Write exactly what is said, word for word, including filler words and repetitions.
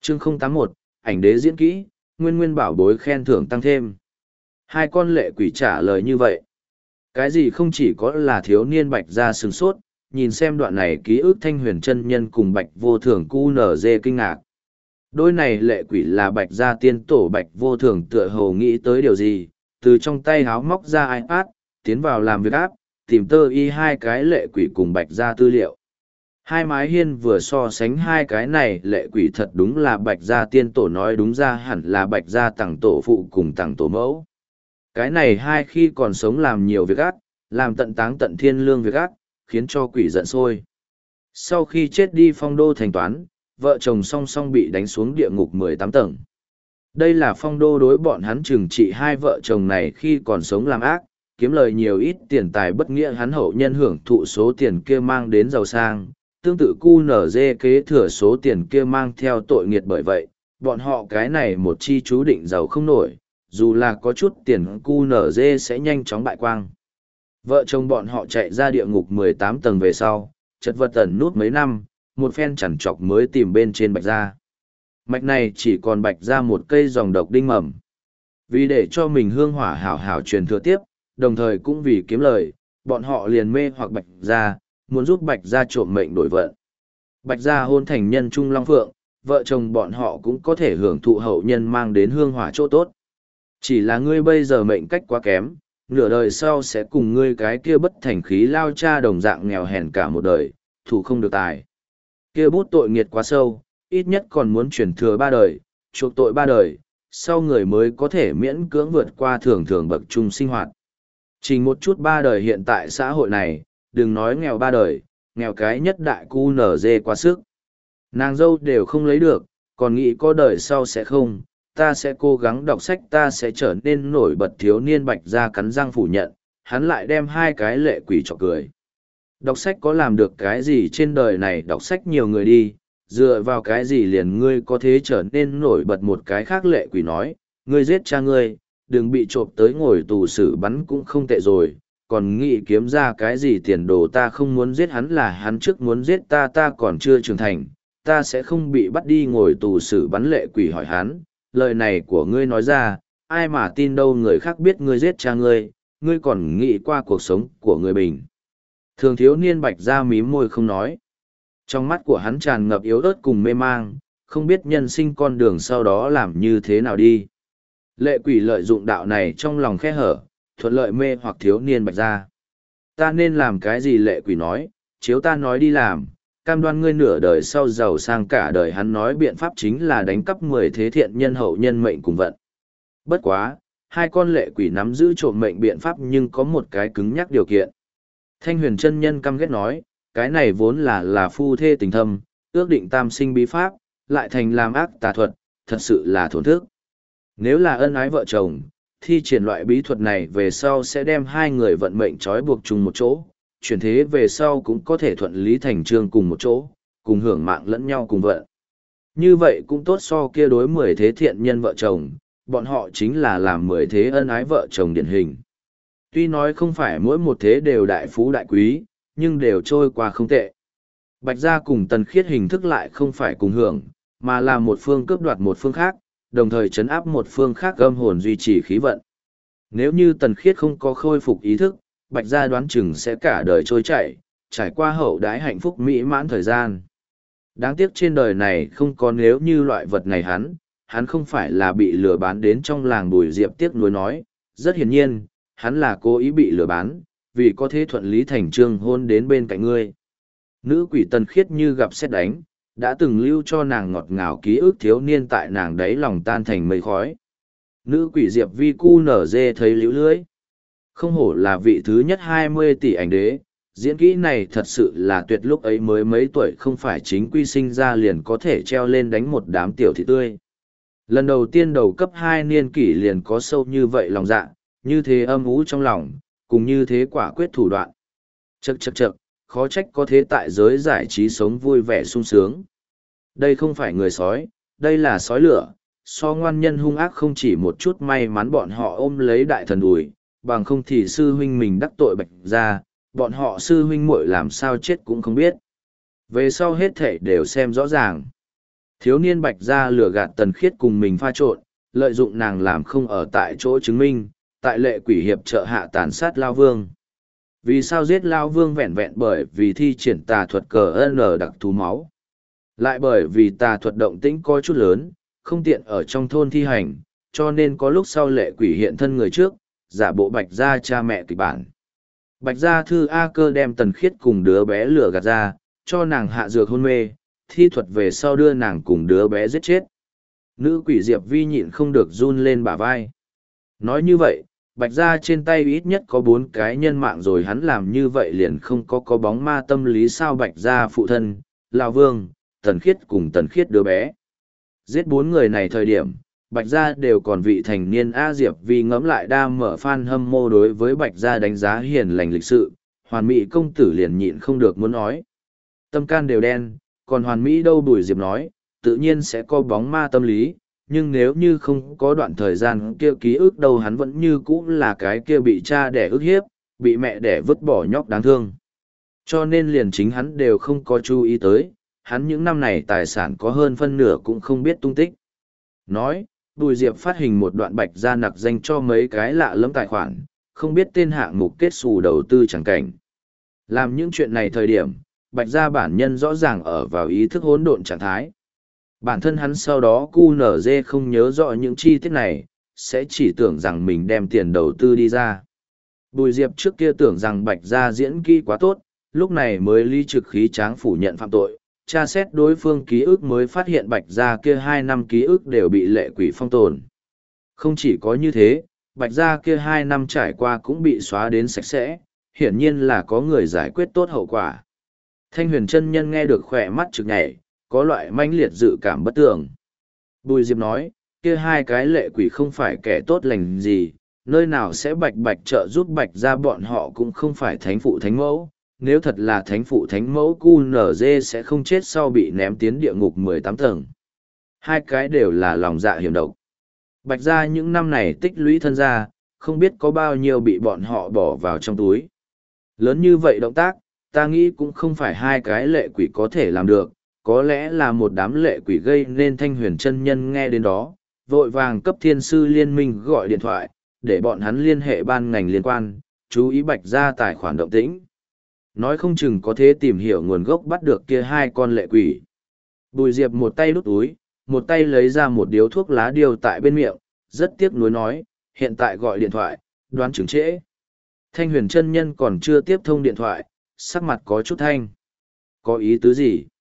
Chương không tám mốt, ảnh đế diễn kỹ, nguyên nguyên bảo bối khen thưởng tăng thêm. Hai con lệ quỷ trả lời như vậy. Cái gì không chỉ có là thiếu niên Bạch Gia sừng sốt, nhìn xem đoạn này ký ức Thanh Huyền chân nhân cùng Bạch Vô Thường cu nở dê kinh ngạc. Đôi này lệ quỷ là Bạch Gia tiên tổ Bạch Vô Thường tựa hồ nghĩ tới điều gì, từ trong tay háo móc ra iPad, tiến vào làm việc áp, tìm tơ y hai cái lệ quỷ cùng Bạch Gia tư liệu. Hai mái hiên vừa so sánh hai cái này lệ quỷ thật đúng là Bạch Gia tiên tổ nói đúng ra hẳn là Bạch Gia tặng tổ phụ cùng tặng tổ mẫu. Cái này hai khi còn sống làm nhiều việc ác, làm tận táng tận thiên lương việc ác, khiến cho quỷ giận sôi. Sau khi chết đi phong đô thành toán, vợ chồng song song bị đánh xuống địa ngục mười tám tầng. Đây là phong đô đối bọn hắn trừng trị hai vợ chồng này khi còn sống làm ác, kiếm lời nhiều ít tiền tài bất nghĩa hắn hậu nhân hưởng thụ số tiền kia mang đến giàu sang, tương tự cu nở dê kế thừa số tiền kia mang theo tội nghiệt bởi vậy, bọn họ cái này một chi chú định giàu không nổi, dù là có chút tiền cu nở dê sẽ nhanh chóng bại quang. Vợ chồng bọn họ chạy ra địa ngục mười tám tầng về sau, chật vật ẩn nút mấy năm, một phen chằn trọc mới tìm bên trên Bạch Gia. Mạch này chỉ còn Bạch Gia một cây dòng độc đinh mầm. Vì để cho mình hương hỏa hảo hảo truyền thừa tiếp, đồng thời cũng vì kiếm lời, bọn họ liền mê hoặc Bạch Gia, muốn giúp Bạch Gia trộm mệnh đổi vận. Bạch Gia hôn thành nhân trung long phượng, vợ chồng bọn họ cũng có thể hưởng thụ hậu nhân mang đến hương hỏa chỗ tốt. Chỉ là ngươi bây giờ mệnh cách quá kém, nửa đời sau sẽ cùng ngươi cái kia bất thành khí lao cha đồng dạng nghèo hèn cả một đời, thủ không được tài. Kia bút tội nghiệt quá sâu, ít nhất còn muốn chuyển thừa ba đời, chuộc tội ba đời, sau người mới có thể miễn cưỡng vượt qua thường thường bậc trung sinh hoạt. Chỉ một chút ba đời hiện tại xã hội này, đừng nói nghèo ba đời, nghèo cái nhất đại cu nở dê quá sức. Nàng dâu đều không lấy được, còn nghĩ có đời sau sẽ không, ta sẽ cố gắng đọc sách, ta sẽ trở nên nổi bật. Thiếu niên Bạch Gia cắn răng phủ nhận, hắn lại đem hai cái lệ quỷ cho cười. Đọc sách có làm được cái gì trên đời này, đọc sách nhiều người đi, dựa vào cái gì liền ngươi có thế trở nên nổi bật. Một cái khác lệ quỷ nói, ngươi giết cha ngươi, đừng bị trộm tới ngồi tù xử bắn cũng không tệ rồi, còn nghĩ kiếm ra cái gì tiền đồ. Ta không muốn giết hắn, là hắn trước muốn giết ta, ta còn chưa trưởng thành, ta sẽ không bị bắt đi ngồi tù xử bắn. Lệ quỷ hỏi hắn, lời này của ngươi nói ra, ai mà tin đâu, người khác biết ngươi giết cha ngươi, ngươi còn nghĩ qua cuộc sống của người bình. Thường thiếu niên Bạch Gia mím môi không nói. Trong mắt của hắn tràn ngập yếu ớt cùng mê mang, không biết nhân sinh con đường sau đó làm như thế nào đi. Lệ quỷ lợi dụng đạo này trong lòng khe hở, thuận lợi mê hoặc thiếu niên Bạch Gia. Ta nên làm cái gì? Lệ quỷ nói, chiếu ta nói đi làm, cam đoan ngươi nửa đời sau giàu sang cả đời. Hắn nói biện pháp chính là đánh cắp mười thế thiện nhân hậu nhân mệnh cùng vận. Bất quá, hai con lệ quỷ nắm giữ trộm mệnh biện pháp nhưng có một cái cứng nhắc điều kiện. Thanh Huyền chân nhân căm ghét nói, cái này vốn là là phu thê tình thâm, ước định tam sinh bí pháp, lại thành làm ác tà thuật, thật sự là thổn thức. Nếu là ân ái vợ chồng, thi triển loại bí thuật này về sau sẽ đem hai người vận mệnh trói buộc chung một chỗ, chuyển thế về sau cũng có thể thuận lý thành trương cùng một chỗ, cùng hưởng mạng lẫn nhau cùng vận. Như vậy cũng tốt so kia đối mười thế thiện nhân vợ chồng, bọn họ chính là làm mười thế ân ái vợ chồng điển hình. Tuy nói không phải mỗi một thế đều đại phú đại quý, nhưng đều trôi qua không tệ. Bạch Gia cùng Tần Khiết hình thức lại không phải cùng hưởng, mà là một phương cướp đoạt một phương khác, đồng thời chấn áp một phương khác, âm hồn duy trì khí vận. Nếu như Tần Khiết không có khôi phục ý thức, Bạch Gia đoán chừng sẽ cả đời trôi chảy, trải qua hậu đãi hạnh phúc mỹ mãn thời gian. Đáng tiếc trên đời này không có nếu như loại vật này. Hắn, hắn không phải là bị lừa bán đến trong làng Bùi Diệp tiếc nuối nói, rất hiển nhiên, hắn là cố ý bị lừa bán, vì có thế thuận lý thành trương hôn đến bên cạnh ngươi. Nữ quỷ Tần Khiết như gặp sét đánh, đã từng lưu cho nàng ngọt ngào ký ức thiếu niên tại nàng đáy lòng tan thành mây khói. Nữ quỷ Diệp Vi cu nở dê thấy liễu lưới. Không hổ là vị thứ nhất hai mươi tỷ ảnh đế, diễn kỹ này thật sự là tuyệt, lúc ấy mới mấy tuổi không phải chính quy sinh ra liền có thể treo lên đánh một đám tiểu thị tươi. Lần đầu tiên đầu cấp hai niên kỷ liền có sâu như vậy lòng dạ, như thế âm ú trong lòng, cùng như thế quả quyết thủ đoạn. Chậc chậc chậc, khó trách có thế tại giới giải trí sống vui vẻ sung sướng. Đây không phải người sói, đây là sói lửa, so ngoan nhân hung ác không chỉ một chút. May mắn bọn họ ôm lấy đại thần đùi, bằng không thì sư huynh mình đắc tội Bạch Gia, bọn họ sư huynh muội làm sao chết cũng không biết. Về sau hết thể đều xem rõ ràng. Thiếu niên Bạch Gia lừa gạt Tần Khiết cùng mình pha trộn, lợi dụng nàng làm không ở tại chỗ chứng minh, tại lệ quỷ hiệp trợ hạ tàn sát Lao Vương. Vì sao giết Lao Vương vẹn vẹn bởi vì thi triển tà thuật cờ N đặc thú máu. Lại bởi vì tà thuật động tĩnh có chút lớn, không tiện ở trong thôn thi hành, cho nên có lúc sau lệ quỷ hiện thân người trước, giả bộ Bạch Gia cha mẹ kịch bản. Bạch Gia thư A Cơ đem Tần Khiết cùng đứa bé lửa gạt ra, cho nàng hạ dược hôn mê, thi thuật về sau đưa nàng cùng đứa bé giết chết. Nữ quỷ Diệp Vi nhịn không được run lên bả vai. Nói như vậy, Bạch Gia trên tay ít nhất có bốn cái nhân mạng rồi, hắn làm như vậy liền không có có bóng ma tâm lý sao. Bạch Gia phụ thân, Lão Vương, Tần Khiết cùng Tần Khiết đứa bé. Giết bốn người này thời điểm, Bạch Gia đều còn vị thành niên. A Diệp Vi ngẫm lại đa mở fan hâm mộ đối với Bạch Gia đánh giá hiền lành lịch sự, hoàn mỹ công tử liền nhịn không được muốn nói. Tâm can đều đen, còn hoàn mỹ đâu. Bùi Diệp nói, tự nhiên sẽ có bóng ma tâm lý, nhưng nếu như không có đoạn thời gian kia ký ức đâu, hắn vẫn như cũ là cái kia bị cha đẻ ức hiếp, bị mẹ đẻ vứt bỏ nhóc đáng thương. Cho nên liền chính hắn đều không có chú ý tới, hắn những năm này tài sản có hơn phân nửa cũng không biết tung tích. Nói, Bùi Diệp phát hình một đoạn Bạch Gia nặc danh cho mấy cái lạ lẫm tài khoản, không biết tên hạng mục kết xù đầu tư chẳng cảnh. Làm những chuyện này thời điểm, Bạch Gia bản nhân rõ ràng ở vào ý thức hỗn độn trạng thái. Bản thân hắn sau đó cu nở dê không nhớ rõ những chi tiết này, sẽ chỉ tưởng rằng mình đem tiền đầu tư đi ra. Bùi Diệp trước kia tưởng rằng Bạch Gia diễn kỹ quá tốt, lúc này mới lý trực khí tráng phủ nhận phạm tội, tra xét đối phương ký ức mới phát hiện Bạch Gia kia hai năm ký ức đều bị lệ quỷ phong tồn. Không chỉ có như thế, Bạch Gia kia hai năm trải qua cũng bị xóa đến sạch sẽ, hiển nhiên là có người giải quyết tốt hậu quả. Thanh Huyền chân nhân nghe được khỏe mắt trực nhảy, có loại manh liệt dự cảm bất tường. Bùi Diệp nói, kia hai cái lệ quỷ không phải kẻ tốt lành gì, nơi nào sẽ bạch bạch trợ giúp Bạch Gia, bọn họ cũng không phải thánh phụ thánh mẫu. Nếu thật là thánh phụ thánh mẫu, cu nở dê sẽ không chết sau bị ném tiến địa ngục mười tám tầng. Hai cái đều là lòng dạ hiểm độc. Bạch Gia những năm này tích lũy thân gia, không biết có bao nhiêu bị bọn họ bỏ vào trong túi. Lớn như vậy động tác, ta nghĩ cũng không phải hai cái lệ quỷ có thể làm được, có lẽ là một đám lệ quỷ gây nên. Thanh Huyền chân nhân nghe đến đó, vội vàng cấp thiên sư liên minh gọi điện thoại, để bọn hắn liên hệ ban ngành liên quan, chú ý Bạch Gia tài khoản động tĩnh. Nói không chừng có thể tìm hiểu nguồn gốc bắt được kia hai con lệ quỷ. Bùi Diệp một tay đút túi, một tay lấy ra một điếu thuốc lá điều tại bên miệng, rất tiếc nuối nói, hiện tại gọi điện thoại, đoán chừng trễ. Thanh Huyền chân nhân còn chưa tiếp thông điện thoại, sắc mặt có chút thanh. Có ý tứ gì?